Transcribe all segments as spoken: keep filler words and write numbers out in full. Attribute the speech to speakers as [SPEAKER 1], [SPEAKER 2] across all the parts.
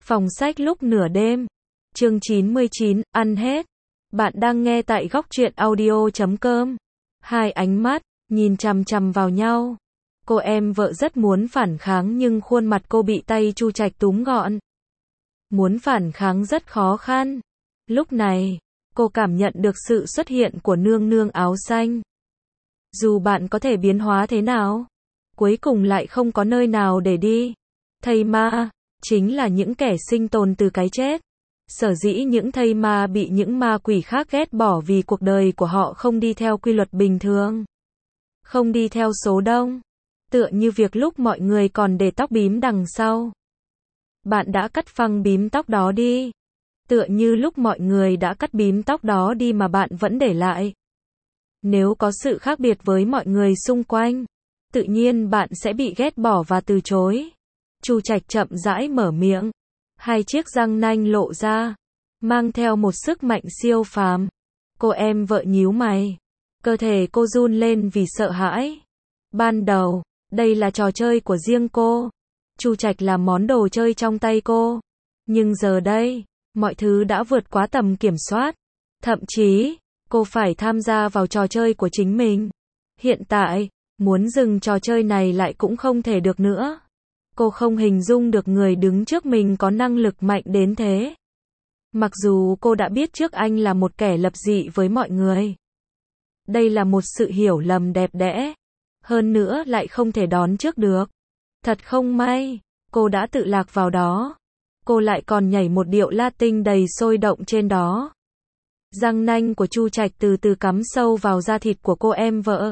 [SPEAKER 1] Phòng sách lúc nửa đêm. Chương chín mươi chín, ăn hết. Bạn đang nghe tại góc truyện audio chấm com. Hai ánh mắt, nhìn chằm chằm vào nhau. Cô em vợ rất muốn phản kháng nhưng khuôn mặt cô bị tay Chu Trạch túm gọn. Muốn phản kháng rất khó khăn. Lúc này, cô cảm nhận được sự xuất hiện của nương nương áo xanh. Dù bạn có thể biến hóa thế nào, cuối cùng lại không có nơi nào để đi. Thây ma, chính là những kẻ sinh tồn từ cái chết. Sở dĩ những thây ma bị những ma quỷ khác ghét bỏ vì cuộc đời của họ không đi theo quy luật bình thường. Không đi theo số đông. Tựa như việc lúc mọi người còn để tóc bím đằng sau. Bạn đã cắt phăng bím tóc đó đi. Tựa như lúc mọi người đã cắt bím tóc đó đi mà bạn vẫn để lại. Nếu có sự khác biệt với mọi người xung quanh, tự nhiên bạn sẽ bị ghét bỏ và từ chối. Chu Trạch chậm rãi mở miệng. Hai chiếc răng nanh lộ ra, mang theo một sức mạnh siêu phàm. Cô em vợ nhíu mày. Cơ thể cô run lên vì sợ hãi. Ban đầu, đây là trò chơi của riêng cô. Chu Trạch là món đồ chơi trong tay cô. Nhưng giờ đây, mọi thứ đã vượt quá tầm kiểm soát. Thậm chí, cô phải tham gia vào trò chơi của chính mình. Hiện tại, muốn dừng trò chơi này lại cũng không thể được nữa. Cô không hình dung được người đứng trước mình có năng lực mạnh đến thế. Mặc dù cô đã biết trước anh là một kẻ lập dị với mọi người. Đây là một sự hiểu lầm đẹp đẽ. Hơn nữa lại không thể đón trước được. Thật không may, cô đã tự lạc vào đó. Cô lại còn nhảy một điệu Latin đầy sôi động trên đó. Răng nanh của Chu Trạch từ từ cắm sâu vào da thịt của cô em vợ.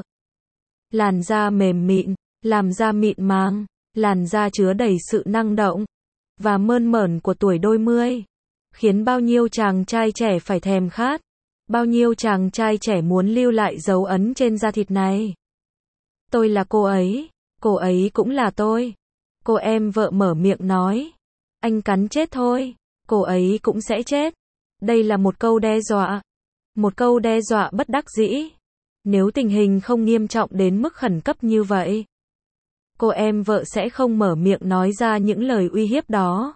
[SPEAKER 1] Làn da mềm mịn, làm da mịn màng, làn da chứa đầy sự năng động và mơn mởn của tuổi đôi mươi, khiến bao nhiêu chàng trai trẻ phải thèm khát. Bao nhiêu chàng trai trẻ muốn lưu lại dấu ấn trên da thịt này. Tôi là cô ấy, cô ấy cũng là tôi. Cô em vợ mở miệng nói. Anh cắn chết thôi, cô ấy cũng sẽ chết. Đây là một câu đe dọa. Một câu đe dọa bất đắc dĩ. Nếu tình hình không nghiêm trọng đến mức khẩn cấp như vậy, cô em vợ sẽ không mở miệng nói ra những lời uy hiếp đó.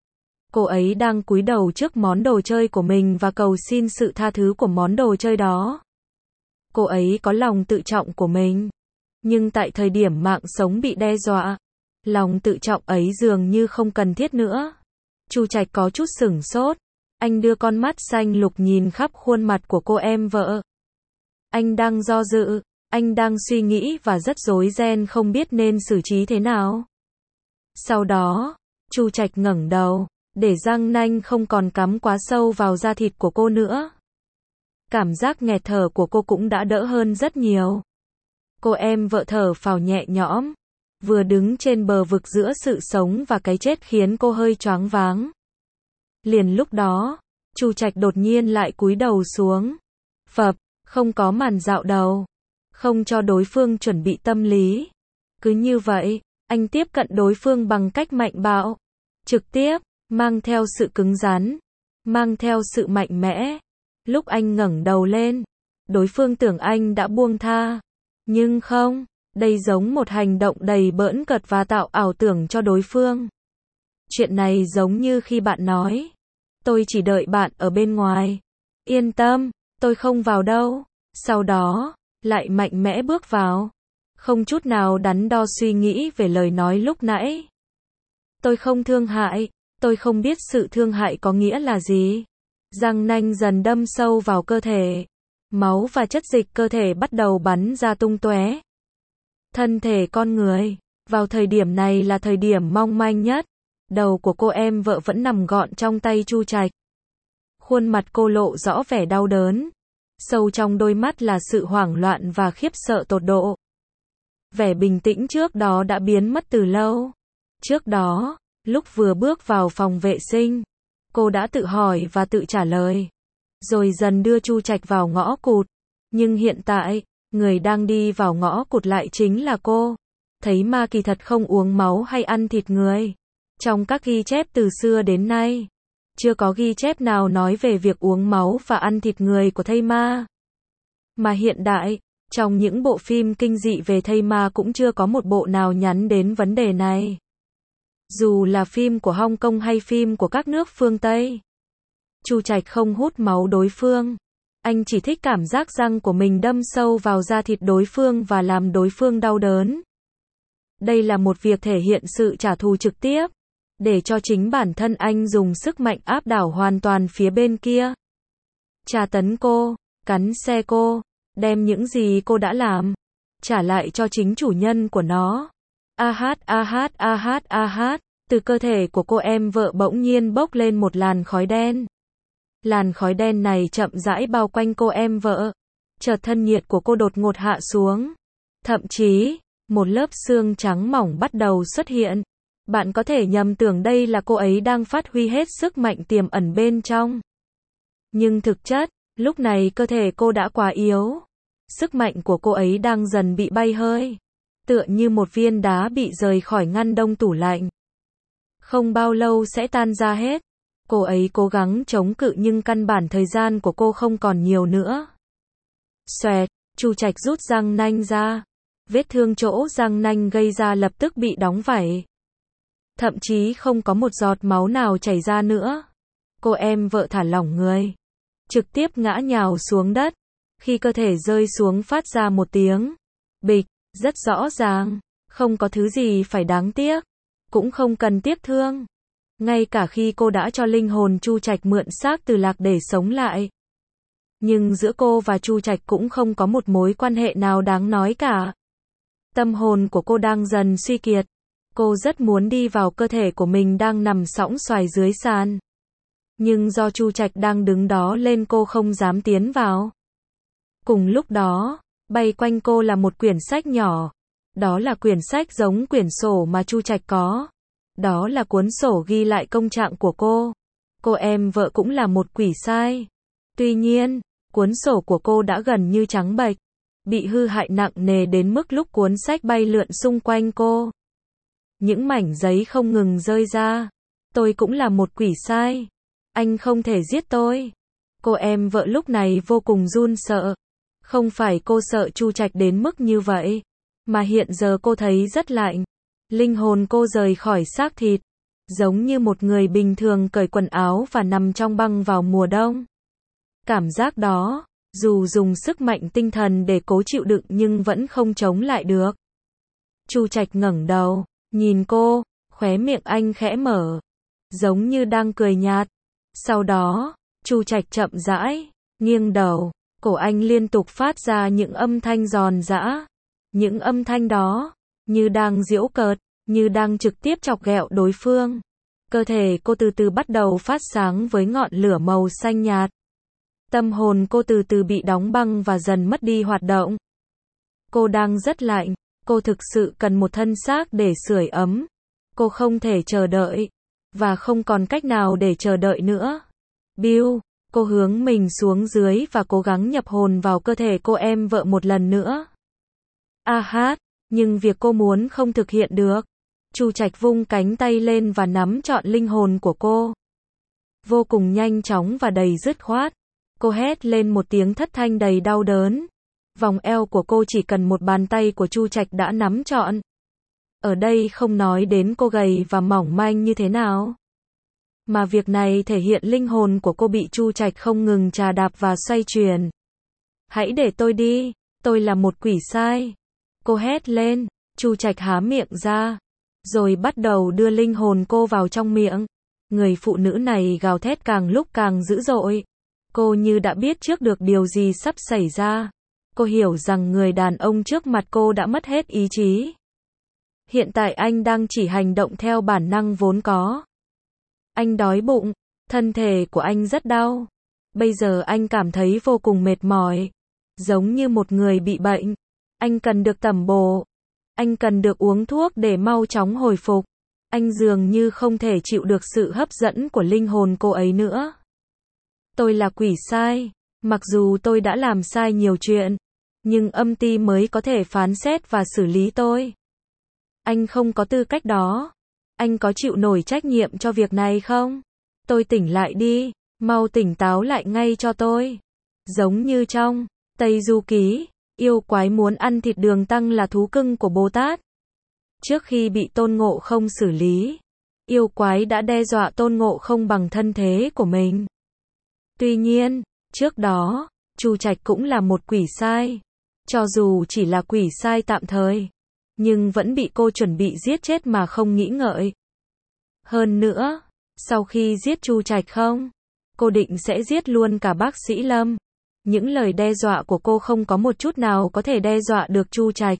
[SPEAKER 1] Cô ấy đang cúi đầu trước món đồ chơi của mình và cầu xin sự tha thứ của món đồ chơi đó. Cô ấy có lòng tự trọng của mình. Nhưng tại thời điểm mạng sống bị đe dọa, lòng tự trọng ấy dường như không cần thiết nữa. Chu Trạch có chút sửng sốt. Anh đưa con mắt xanh lục nhìn khắp khuôn mặt của cô em vợ. Anh đang do dự, anh đang suy nghĩ và rất rối ren không biết nên xử trí thế nào. Sau đó, Chu Trạch ngẩng đầu, để răng nanh không còn cắm quá sâu vào da thịt của cô nữa. Cảm giác nghẹt thở của cô cũng đã đỡ hơn rất nhiều. Cô em vợ thở phào nhẹ nhõm, vừa đứng trên bờ vực giữa sự sống và cái chết khiến cô hơi choáng váng. Liền lúc đó, Chu Trạch đột nhiên lại cúi đầu xuống. Phập, không có màn dạo đầu, không cho đối phương chuẩn bị tâm lý. Cứ như vậy, anh tiếp cận đối phương bằng cách mạnh bạo, trực tiếp, mang theo sự cứng rắn, mang theo sự mạnh mẽ. Lúc anh ngẩng đầu lên, đối phương tưởng anh đã buông tha. Nhưng không, đây giống một hành động đầy bỡn cợt và tạo ảo tưởng cho đối phương. Chuyện này giống như khi bạn nói, tôi chỉ đợi bạn ở bên ngoài. Yên tâm, tôi không vào đâu. Sau đó, lại mạnh mẽ bước vào. Không chút nào đắn đo suy nghĩ về lời nói lúc nãy. Tôi không thương hại, tôi không biết sự thương hại có nghĩa là gì. Răng nanh dần đâm sâu vào cơ thể. Máu và chất dịch cơ thể bắt đầu bắn ra tung tóe. Thân thể con người, vào thời điểm này là thời điểm mong manh nhất. Đầu của cô em vợ vẫn nằm gọn trong tay Chu Trạch. Khuôn mặt cô lộ rõ vẻ đau đớn. Sâu trong đôi mắt là sự hoảng loạn và khiếp sợ tột độ. Vẻ bình tĩnh trước đó đã biến mất từ lâu. Trước đó, lúc vừa bước vào phòng vệ sinh, cô đã tự hỏi và tự trả lời. Rồi dần đưa Chu Trạch vào ngõ cụt. Nhưng hiện tại, người đang đi vào ngõ cụt lại chính là cô. Thấy ma kỳ thật không uống máu hay ăn thịt người. Trong các ghi chép từ xưa đến nay, chưa có ghi chép nào nói về việc uống máu và ăn thịt người của thây ma. Mà hiện đại, trong những bộ phim kinh dị về thây ma cũng chưa có một bộ nào nhắm đến vấn đề này. Dù là phim của Hong Kong hay phim của các nước phương Tây, Chu Trạch không hút máu đối phương. Anh chỉ thích cảm giác răng của mình đâm sâu vào da thịt đối phương và làm đối phương đau đớn. Đây là một việc thể hiện sự trả thù trực tiếp, để cho chính bản thân anh dùng sức mạnh áp đảo hoàn toàn phía bên kia. Tra tấn cô, cắn xe cô, đem những gì cô đã làm, trả lại cho chính chủ nhân của nó. A hát a hát a hát a hát, từ cơ thể của cô em vợ bỗng nhiên bốc lên một làn khói đen. Làn khói đen này chậm rãi bao quanh cô em vợ. Chợt thân nhiệt của cô đột ngột hạ xuống. Thậm chí, một lớp xương trắng mỏng bắt đầu xuất hiện. Bạn có thể nhầm tưởng đây là cô ấy đang phát huy hết sức mạnh tiềm ẩn bên trong. Nhưng thực chất, lúc này cơ thể cô đã quá yếu. Sức mạnh của cô ấy đang dần bị bay hơi. Tựa như một viên đá bị rời khỏi ngăn đông tủ lạnh. Không bao lâu sẽ tan ra hết. Cô ấy cố gắng chống cự nhưng căn bản thời gian của cô không còn nhiều nữa. Xoẹt, Chu Trạch rút răng nanh ra. Vết thương chỗ răng nanh gây ra lập tức bị đóng vảy. Thậm chí không có một giọt máu nào chảy ra nữa. Cô em vợ thả lỏng người, trực tiếp ngã nhào xuống đất. Khi cơ thể rơi xuống phát ra một tiếng bịch, rất rõ ràng, không có thứ gì phải đáng tiếc, cũng không cần tiếc thương. Ngay cả khi cô đã cho linh hồn Chu Trạch mượn xác từ Lạc để sống lại. Nhưng giữa cô và Chu Trạch cũng không có một mối quan hệ nào đáng nói cả. Tâm hồn của cô đang dần suy kiệt. Cô rất muốn đi vào cơ thể của mình đang nằm sõng soài dưới sàn. Nhưng do Chu Trạch đang đứng đó nên cô không dám tiến vào. Cùng lúc đó, bay quanh cô là một quyển sách nhỏ. Đó là quyển sách giống quyển sổ mà Chu Trạch có. Đó là cuốn sổ ghi lại công trạng của cô. Cô em vợ cũng là một quỷ sai. Tuy nhiên, cuốn sổ của cô đã gần như trắng bệch, bị hư hại nặng nề đến mức lúc cuốn sách bay lượn xung quanh cô, những mảnh giấy không ngừng rơi ra. Tôi cũng là một quỷ sai. Anh không thể giết tôi. Cô em vợ lúc này vô cùng run sợ. Không phải cô sợ Chu Trạch đến mức như vậy, mà hiện giờ cô thấy rất lạnh. Linh hồn cô rời khỏi xác thịt, giống như một người bình thường cởi quần áo và nằm trong băng vào mùa đông. Cảm giác đó, dù dùng sức mạnh tinh thần để cố chịu đựng nhưng vẫn không chống lại được. Chu Trạch ngẩng đầu, nhìn cô, khóe miệng anh khẽ mở, giống như đang cười nhạt. Sau đó, Chu Trạch chậm rãi nghiêng đầu, cổ anh liên tục phát ra những âm thanh giòn giã. Những âm thanh đó, như đang giễu cợt, như đang trực tiếp chọc ghẹo đối phương. Cơ thể cô từ từ bắt đầu phát sáng với ngọn lửa màu xanh nhạt. Tâm hồn cô từ từ bị đóng băng và dần mất đi hoạt động. Cô đang rất lạnh, cô thực sự cần một thân xác để sưởi ấm. Cô không thể chờ đợi, và không còn cách nào để chờ đợi nữa. Bill, cô hướng mình xuống dưới và cố gắng nhập hồn vào cơ thể cô em vợ một lần nữa. A hát, nhưng việc cô muốn không thực hiện được. Chu Trạch vung cánh tay lên và nắm trọn linh hồn của cô. Vô cùng nhanh chóng và đầy dứt khoát. Cô hét lên một tiếng thất thanh đầy đau đớn. Vòng eo của cô chỉ cần một bàn tay của Chu Trạch đã nắm trọn. Ở đây không nói đến cô gầy và mỏng manh như thế nào, mà việc này thể hiện linh hồn của cô bị Chu Trạch không ngừng trà đạp và xoay chuyển. Hãy để tôi đi, tôi là một quỷ sai. Cô hét lên. Chu Trạch há miệng ra, rồi bắt đầu đưa linh hồn cô vào trong miệng. Người phụ nữ này gào thét càng lúc càng dữ dội. Cô như đã biết trước được điều gì sắp xảy ra. Cô hiểu rằng người đàn ông trước mặt cô đã mất hết ý chí. Hiện tại anh đang chỉ hành động theo bản năng vốn có. Anh đói bụng, thân thể của anh rất đau. Bây giờ anh cảm thấy vô cùng mệt mỏi, giống như một người bị bệnh. Anh cần được tẩm bổ. Anh cần được uống thuốc để mau chóng hồi phục. Anh dường như không thể chịu được sự hấp dẫn của linh hồn cô ấy nữa. Tôi là quỷ sai. Mặc dù tôi đã làm sai nhiều chuyện, nhưng âm ty mới có thể phán xét và xử lý tôi. Anh không có tư cách đó. Anh có chịu nổi trách nhiệm cho việc này không? Tôi tỉnh lại đi, mau tỉnh táo lại ngay cho tôi. Giống như trong Tây Du Ký, yêu quái muốn ăn thịt đường tăng là thú cưng của Bồ Tát. Trước khi bị Tôn Ngộ Không xử lý, Yêu quái đã đe dọa Tôn Ngộ Không bằng thân thế của mình. Tuy nhiên, trước đó, Chu Trạch cũng là một quỷ sai. Cho dù chỉ là quỷ sai tạm thời, nhưng vẫn bị cô chuẩn bị giết chết mà không nghĩ ngợi. Hơn nữa, sau khi giết Chu Trạch không, cô định sẽ giết luôn cả bác sĩ Lâm. Những lời đe dọa của cô không có một chút nào có thể đe dọa được Chu Trạch.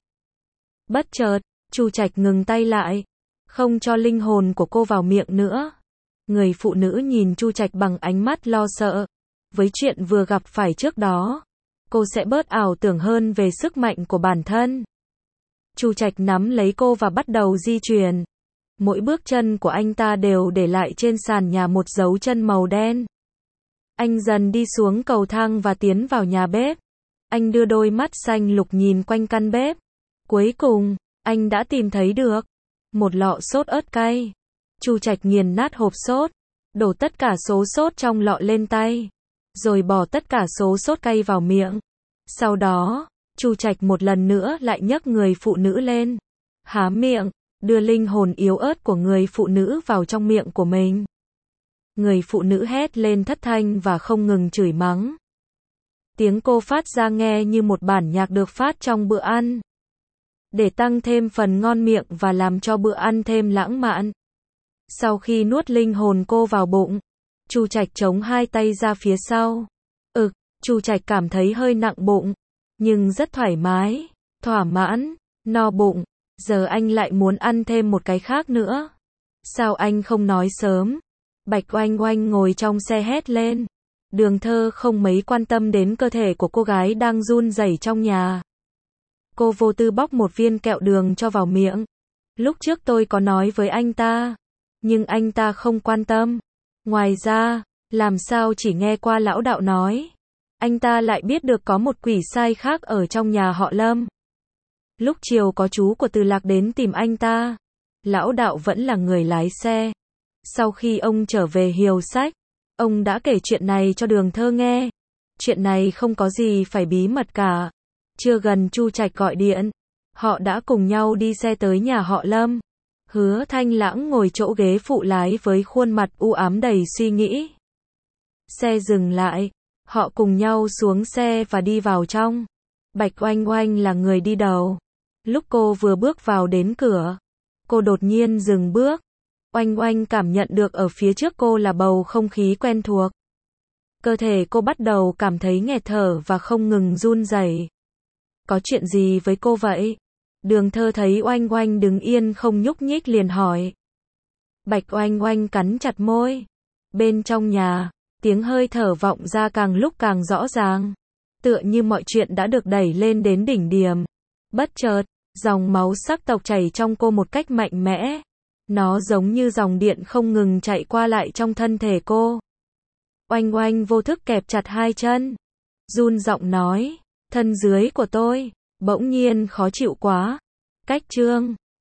[SPEAKER 1] Bất chợt, Chu Trạch ngừng tay lại, không cho linh hồn của cô vào miệng nữa. Người phụ nữ nhìn Chu Trạch bằng ánh mắt lo sợ. Với chuyện vừa gặp phải trước đó, cô sẽ bớt ảo tưởng hơn về sức mạnh của bản thân. Chu Trạch nắm lấy cô và bắt đầu di chuyển. Mỗi bước chân của anh ta đều để lại trên sàn nhà một dấu chân màu đen. Anh dần đi xuống cầu thang và tiến vào nhà bếp. Anh đưa đôi mắt xanh lục nhìn quanh căn bếp. Cuối cùng, anh đã tìm thấy được một lọ sốt ớt cay. Chu Trạch nghiền nát hộp sốt, đổ tất cả số sốt trong lọ lên tay, rồi bỏ tất cả số sốt cay vào miệng. Sau đó, Chu Trạch một lần nữa lại nhấc người phụ nữ lên, há miệng, đưa linh hồn yếu ớt của người phụ nữ vào trong miệng của mình. Người phụ nữ hét lên thất thanh và không ngừng chửi mắng. Tiếng cô phát ra nghe như một bản nhạc được phát trong bữa ăn, để tăng thêm phần ngon miệng và làm cho bữa ăn thêm lãng mạn. Sau khi nuốt linh hồn cô vào bụng, Chu Trạch chống hai tay ra phía sau. Ực, Chu Trạch cảm thấy hơi nặng bụng, nhưng rất thoải mái, thỏa mãn, no bụng. Giờ anh lại muốn ăn thêm một cái khác nữa. Sao anh không nói sớm? Bạch Oanh Oanh ngồi trong xe hét lên. Đường Thơ không mấy quan tâm đến cơ thể của cô gái đang run rẩy trong nhà. Cô vô tư bóc một viên kẹo đường cho vào miệng. Lúc trước tôi có nói với anh ta, nhưng anh ta không quan tâm. Ngoài ra, làm sao chỉ nghe qua lão đạo nói, anh ta lại biết được có một quỷ sai khác ở trong nhà họ Lâm. Lúc chiều có chú của Từ Lạc đến tìm anh ta. Lão đạo vẫn là người lái xe. Sau khi ông trở về Hiều Sách, ông đã kể chuyện này cho Đường Thơ nghe. Chuyện này không có gì phải bí mật cả. Chưa gần Chu Trạch gọi điện, họ đã cùng nhau đi xe tới nhà họ Lâm. Hứa Thanh Lãng ngồi chỗ ghế phụ lái với khuôn mặt u ám đầy suy nghĩ. Xe dừng lại, họ cùng nhau xuống xe và đi vào trong. Bạch Oanh Oanh là người đi đầu. Lúc cô vừa bước vào đến cửa, cô đột nhiên dừng bước. Oanh Oanh cảm nhận được ở phía trước cô là bầu không khí quen thuộc. Cơ thể cô bắt đầu cảm thấy nghẹt thở và không ngừng run rẩy. Có chuyện gì với cô vậy? Đường Thơ thấy Oanh Oanh đứng yên không nhúc nhích liền hỏi. Bạch Oanh Oanh cắn chặt môi. Bên trong nhà, tiếng hơi thở vọng ra càng lúc càng rõ ràng. Tựa như mọi chuyện đã được đẩy lên đến đỉnh điểm. Bất chợt, dòng máu sắc tộc chảy trong cô một cách mạnh mẽ. Nó giống như dòng điện không ngừng chạy qua lại trong thân thể cô. Oanh Oanh vô thức kẹp chặt hai chân. Run giọng nói, thân dưới của tôi, bỗng nhiên khó chịu quá. Cách chương